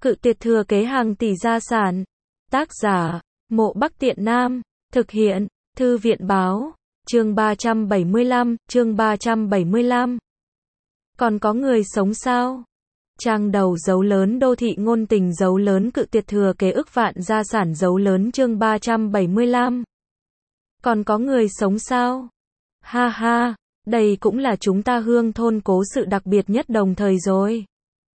Cự tuyệt thừa kế hàng tỷ gia sản. Tác giả, Mộ Bắc Tiện Nam. Thực hiện, Thư viện báo. Chương 375, chương 375. Còn có người sống sao? Trang đầu dấu lớn đô thị ngôn tình dấu lớn cự tuyệt thừa kế ức vạn gia sản dấu lớn chương 375. Còn có người sống sao? Ha ha, đây cũng là chúng ta Hương thôn cố sự đặc biệt nhất đồng thời rồi.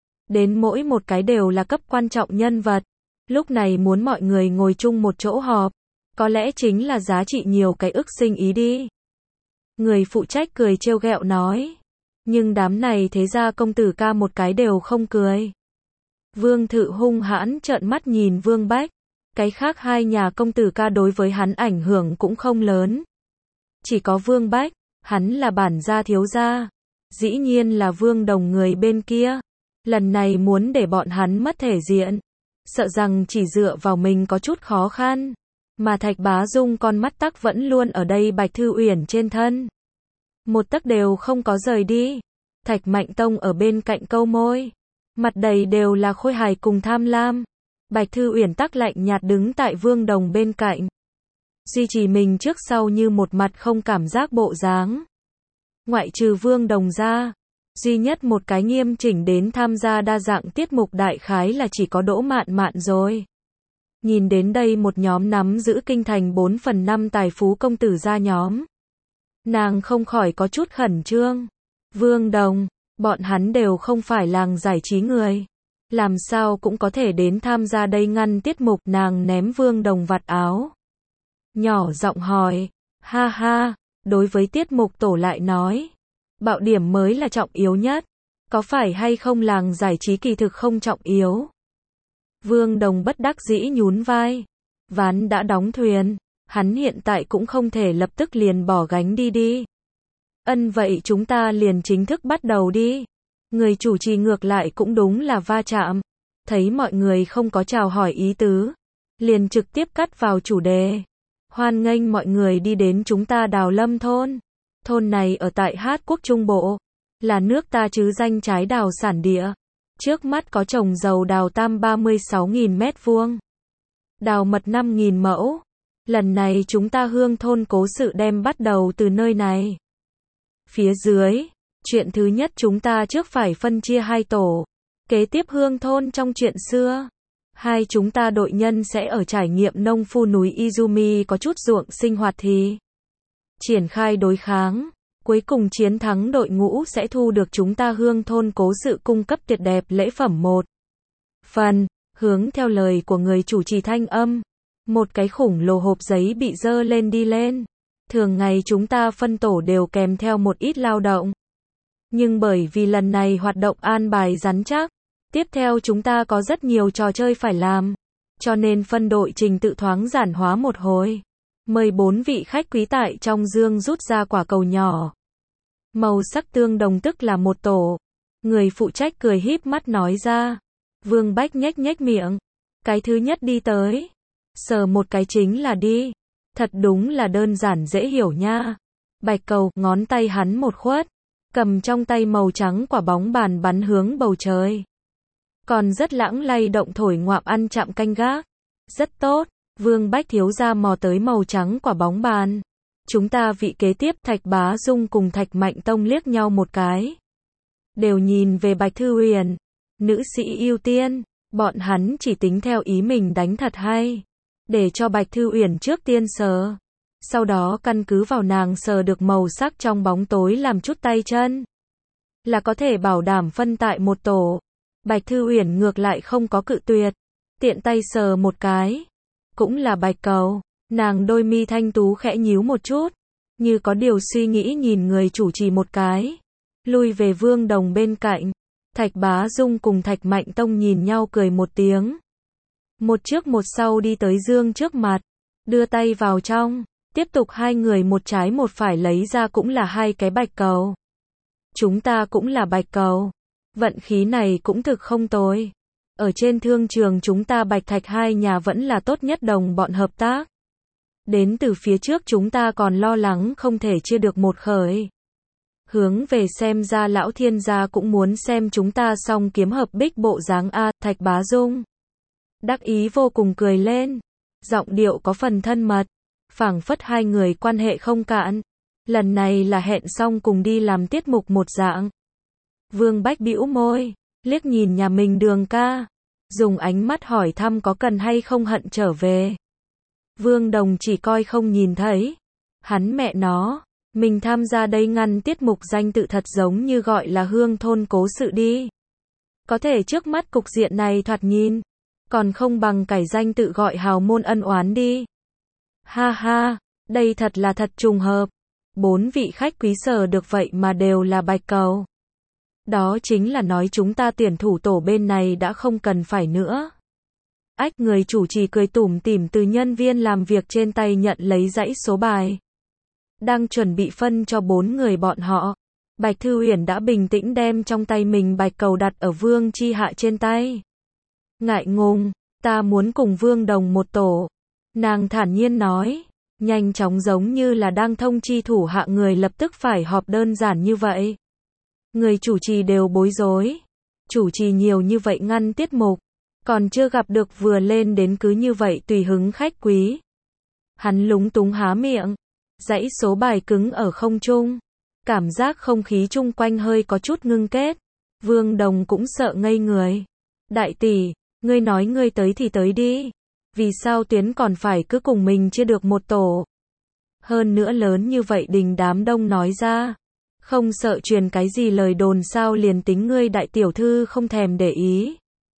Đến mỗi một cái đều là cấp quan trọng nhân vật. Lúc này muốn mọi người ngồi chung một chỗ họp, có lẽ chính là giá trị nhiều cái ức sinh ý đi. Người phụ trách cười trêu ghẹo nói. Nhưng đám này thế ra công tử ca một cái đều không cười. Vương Thự hung hãn trợn mắt nhìn Vương Bách. Cái khác hai nhà công tử ca đối với hắn ảnh hưởng cũng không lớn. Chỉ có Vương Bách, hắn là bản gia thiếu gia. Dĩ nhiên là Vương Đồng người bên kia. Lần này muốn để bọn hắn mất thể diện. Sợ rằng chỉ dựa vào mình có chút khó khăn. Mà Thạch Bá Dung con mắt tắc vẫn luôn ở đây Bạch Thư Uyển trên thân. Một tấc đều không có rời đi. Thạch Mạnh Tông ở bên cạnh câu môi. Mặt đầy đều là khôi hài cùng tham lam. Bạch Thư Uyển tắc lạnh nhạt đứng tại Vương Đồng bên cạnh. Duy trì mình trước sau như một mặt không cảm giác bộ dáng. Ngoại trừ Vương Đồng ra, duy nhất một cái nghiêm chỉnh đến tham gia đa dạng tiết mục đại khái là chỉ có Đỗ Mạn Mạn rồi. Nhìn đến đây một nhóm nắm giữ kinh thành 4/5 tài phú công tử gia nhóm. Nàng không khỏi có chút khẩn trương. Vương Đồng, bọn hắn đều không phải làng giải trí người. Làm sao cũng có thể đến tham gia đây ngăn tiết mục nàng ném Vương Đồng vạt áo. Nhỏ giọng hỏi, ha ha, đối với tiết mục tổ lại nói. Bạo điểm mới là trọng yếu nhất. Có phải hay không làng giải trí kỳ thực không trọng yếu? Vương Đồng bất đắc dĩ nhún vai. Ván đã đóng thuyền. Hắn hiện tại cũng không thể lập tức liền bỏ gánh đi. Vậy chúng ta liền chính thức bắt đầu đi. Người chủ trì ngược lại cũng đúng là va chạm. Thấy mọi người không có chào hỏi ý tứ. Liền trực tiếp cắt vào chủ đề. Hoan nghênh mọi người đi đến chúng ta Đào Lâm thôn. Thôn này ở tại Hát Quốc Trung Bộ. Là nước ta chứ danh trái đào sản địa. Trước mắt có trồng dầu đào tam 36.000 mét vuông. Đào mật 5.000 mẫu. Lần này chúng ta Hương thôn cố sự đem bắt đầu từ nơi này. Phía dưới, chuyện thứ nhất chúng ta trước phải phân chia hai tổ. Kế tiếp Hương thôn trong chuyện xưa. Hai chúng ta đội nhân sẽ ở trải nghiệm nông phu núi Izumi có chút ruộng sinh hoạt thì triển khai đối kháng. Cuối cùng chiến thắng đội ngũ sẽ thu được chúng ta Hương thôn cố sự cung cấp tuyệt đẹp lễ phẩm một phần. Hướng theo lời của người chủ trì thanh âm. Một cái khủng lồ hộp giấy bị dơ lên đi lên. Thường ngày chúng ta phân tổ đều kèm theo một ít lao động. Nhưng bởi vì lần này hoạt động an bài rắn chắc. Tiếp theo chúng ta có rất nhiều trò chơi phải làm. Cho nên phân đội trình tự thoáng giản hóa một hồi. Mời 4 vị khách quý tại trong dương rút ra quả cầu nhỏ. Màu sắc tương đồng tức là một tổ. Người phụ trách cười híp mắt nói ra. Vương Bách nhếch nhếch miệng. Cái thứ nhất đi tới. Sờ một cái chính là đi. Thật đúng là đơn giản dễ hiểu nha. Bạch cầu, ngón tay hắn một khuất. Cầm trong tay màu trắng quả bóng bàn bắn hướng bầu trời. Còn rất lãng lay động thổi ngoạm ăn chạm canh gác. Rất tốt. Vương Bách thiếu gia mò tới màu trắng quả bóng bàn. Chúng ta vị kế tiếp Thạch Bá Dung cùng Thạch Mạnh Tông liếc nhau một cái. Đều nhìn về Bạch Thư Uyển. Nữ sĩ ưu tiên. Bọn hắn chỉ tính theo ý mình đánh thật hay. Để cho Bạch Thư Uyển trước tiên sờ. Sau đó căn cứ vào nàng sờ được màu sắc trong bóng tối làm chút tay chân. Là có thể bảo đảm phân tại một tổ. Bạch Thư Uyển ngược lại không có cự tuyệt. Tiện tay sờ một cái. Cũng là bạch cầu. Nàng đôi mi thanh tú khẽ nhíu một chút. Như có điều suy nghĩ nhìn người chủ trì một cái. Lui về Vương Đồng bên cạnh. Thạch Bá Dung cùng Thạch Mạnh Tông nhìn nhau cười một tiếng. Một trước một sau đi tới dương trước mặt. Đưa tay vào trong. Tiếp tục hai người một trái một phải lấy ra cũng là hai cái bạch cầu. Chúng ta cũng là bạch cầu. Vận khí này cũng thực không tồi. Ở trên thương trường chúng ta Bạch Thạch hai nhà vẫn là tốt nhất đồng bọn hợp tác. Đến từ phía trước chúng ta còn lo lắng không thể chia được một khởi. Hướng về xem ra lão thiên gia cũng muốn xem chúng ta song kiếm hợp bích bộ dáng a, Thạch Bá Dung đắc ý vô cùng cười lên, giọng điệu có phần thân mật, phảng phất hai người quan hệ không cạn. Lần này là hẹn xong cùng đi làm tiết mục một dạng. Vương Bách bĩu môi, liếc nhìn nhà mình Đường ca, dùng ánh mắt hỏi thăm có cần hay không hận trở về. Vương Đồng chỉ coi không nhìn thấy. Hắn mẹ nó, mình tham gia đây ngăn tiết mục danh tự thật giống như gọi là hương thôn cố sự đi. Có thể trước mắt cục diện này thoạt nhìn, còn không bằng cải danh tự gọi hào môn ân oán đi. Ha ha, đây thật là thật trùng hợp. 4 vị khách quý sở được vậy mà đều là bạch cầu. Đó chính là nói chúng ta tuyển thủ tổ bên này đã không cần phải nữa. Ách, người chủ trì cười tủm tỉm từ nhân viên làm việc trên tay nhận lấy dãy số bài. Đang chuẩn bị phân cho 4 người bọn họ. Bạch Thư Uyển đã bình tĩnh đem trong tay mình bạch cầu đặt ở Vương Chi Hạ trên tay. Ngại ngùng, ta muốn cùng Vương Đồng một tổ. Nàng thản nhiên nói, nhanh chóng giống như là đang thông chi thủ hạ người lập tức phải họp đơn giản như vậy. Người chủ trì đều bối rối. Chủ trì nhiều như vậy ngăn tiết mục, còn chưa gặp được vừa lên đến cứ như vậy tùy hứng khách quý. Hắn lúng túng há miệng, dãy số bài cứng ở không trung. Cảm giác không khí chung quanh hơi có chút ngưng kết. Vương Đồng cũng sợ ngây người. Đại tỷ, ngươi nói ngươi tới thì tới đi. Vì sao Tuyến còn phải cứ cùng mình chia được một tổ? Hơn nữa lớn như vậy đình đám đông nói ra. Không sợ truyền cái gì lời đồn sao, liền tính ngươi đại tiểu thư không thèm để ý.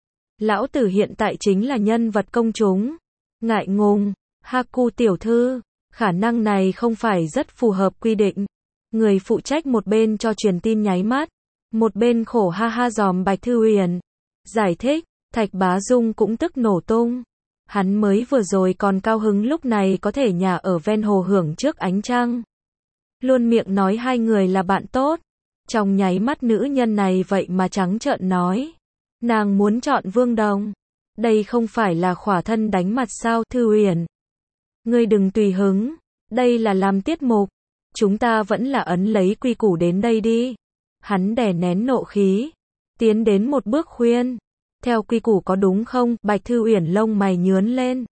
Lão tử hiện tại chính là nhân vật công chúng. Ngại ngùng, Haku tiểu thư, khả năng này không phải rất phù hợp quy định. Người phụ trách một bên cho truyền tin nháy mắt, một bên khổ ha ha dòm Bạch Thư Uyển. Giải thích, Thạch Bá Dung cũng tức nổ tung. Hắn mới vừa rồi còn cao hứng lúc này có thể nhà ở ven hồ hưởng trước ánh trăng. Luôn miệng nói hai người là bạn tốt. Trong nháy mắt nữ nhân này vậy mà trắng trợn nói. Nàng muốn chọn Vương Đồng. Đây không phải là khỏa thân đánh mặt sao, Thư Uyển. Ngươi đừng tùy hứng. Đây là làm tiết mục. Chúng ta vẫn là ấn lấy quy củ đến đây đi. Hắn đè nén nộ khí. Tiến đến một bước khuyên. Theo quy củ có đúng không? Bạch Thư Uyển lông mày nhướn lên.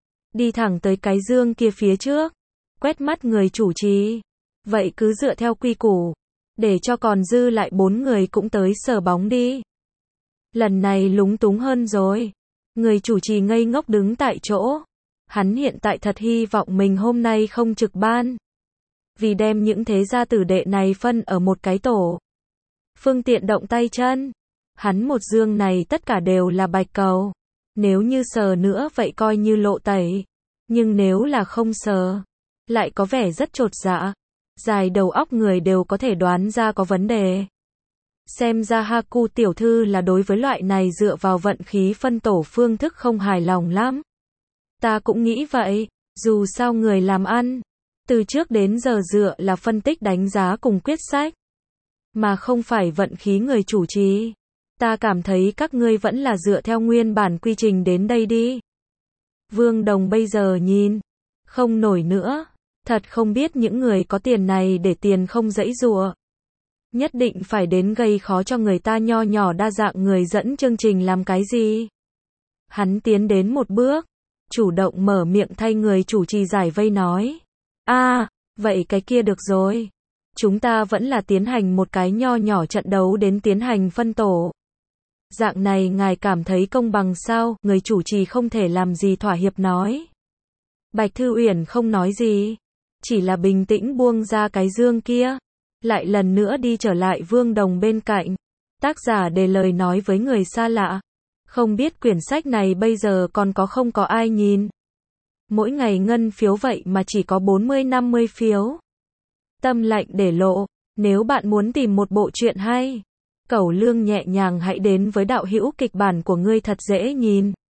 Đi thẳng tới cái dương kia phía trước. Quét mắt người chủ trì. Vậy cứ dựa theo quy củ. Để cho còn dư lại 4 người cũng tới sờ bóng đi. Lần này lúng túng hơn rồi. Người chủ trì ngây ngốc đứng tại chỗ. Hắn hiện tại thật hy vọng mình hôm nay không trực ban. Vì đem những thế gia tử đệ này phân ở một cái tổ. Phương tiện động tay chân. Hắn một dương này tất cả đều là bạch cầu. Nếu như sờ nữa vậy coi như lộ tẩy. Nhưng nếu là không sờ, lại có vẻ rất chột dạ. Dài đầu óc người đều có thể đoán ra có vấn đề. Xem ra Haku tiểu thư là đối với loại này dựa vào vận khí phân tổ phương thức không hài lòng lắm. Ta cũng nghĩ vậy, dù sao người làm ăn, từ trước đến giờ dựa là phân tích đánh giá cùng quyết sách, mà không phải vận khí người chủ trì. Ta cảm thấy các ngươi vẫn là dựa theo nguyên bản quy trình đến đây đi. Vương Đồng bây giờ nhìn, không nổi nữa. Thật không biết những người có tiền này để tiền không dãy dụa. Nhất định phải đến gây khó cho người ta nho nhỏ đa dạng người dẫn chương trình làm cái gì. Hắn tiến đến một bước, chủ động mở miệng thay người chủ trì giải vây nói. Vậy cái kia được rồi. Chúng ta vẫn là tiến hành một cái nho nhỏ trận đấu đến tiến hành phân tổ. Dạng này ngài cảm thấy công bằng sao? Người chủ trì không thể làm gì thỏa hiệp nói. Bạch Thư Uyển không nói gì. Chỉ là bình tĩnh buông ra cái dương kia. Lại lần nữa đi trở lại Vương Đồng bên cạnh. Tác giả để lời nói với người xa lạ. Không biết quyển sách này bây giờ còn không có ai nhìn. Mỗi ngày ngân phiếu vậy mà chỉ có 40-50 phiếu. Tâm lạnh để lộ. Nếu bạn muốn tìm một bộ truyện hay, cẩu lương nhẹ nhàng hãy đến với đạo hữu kịch bản của ngươi thật dễ nhìn.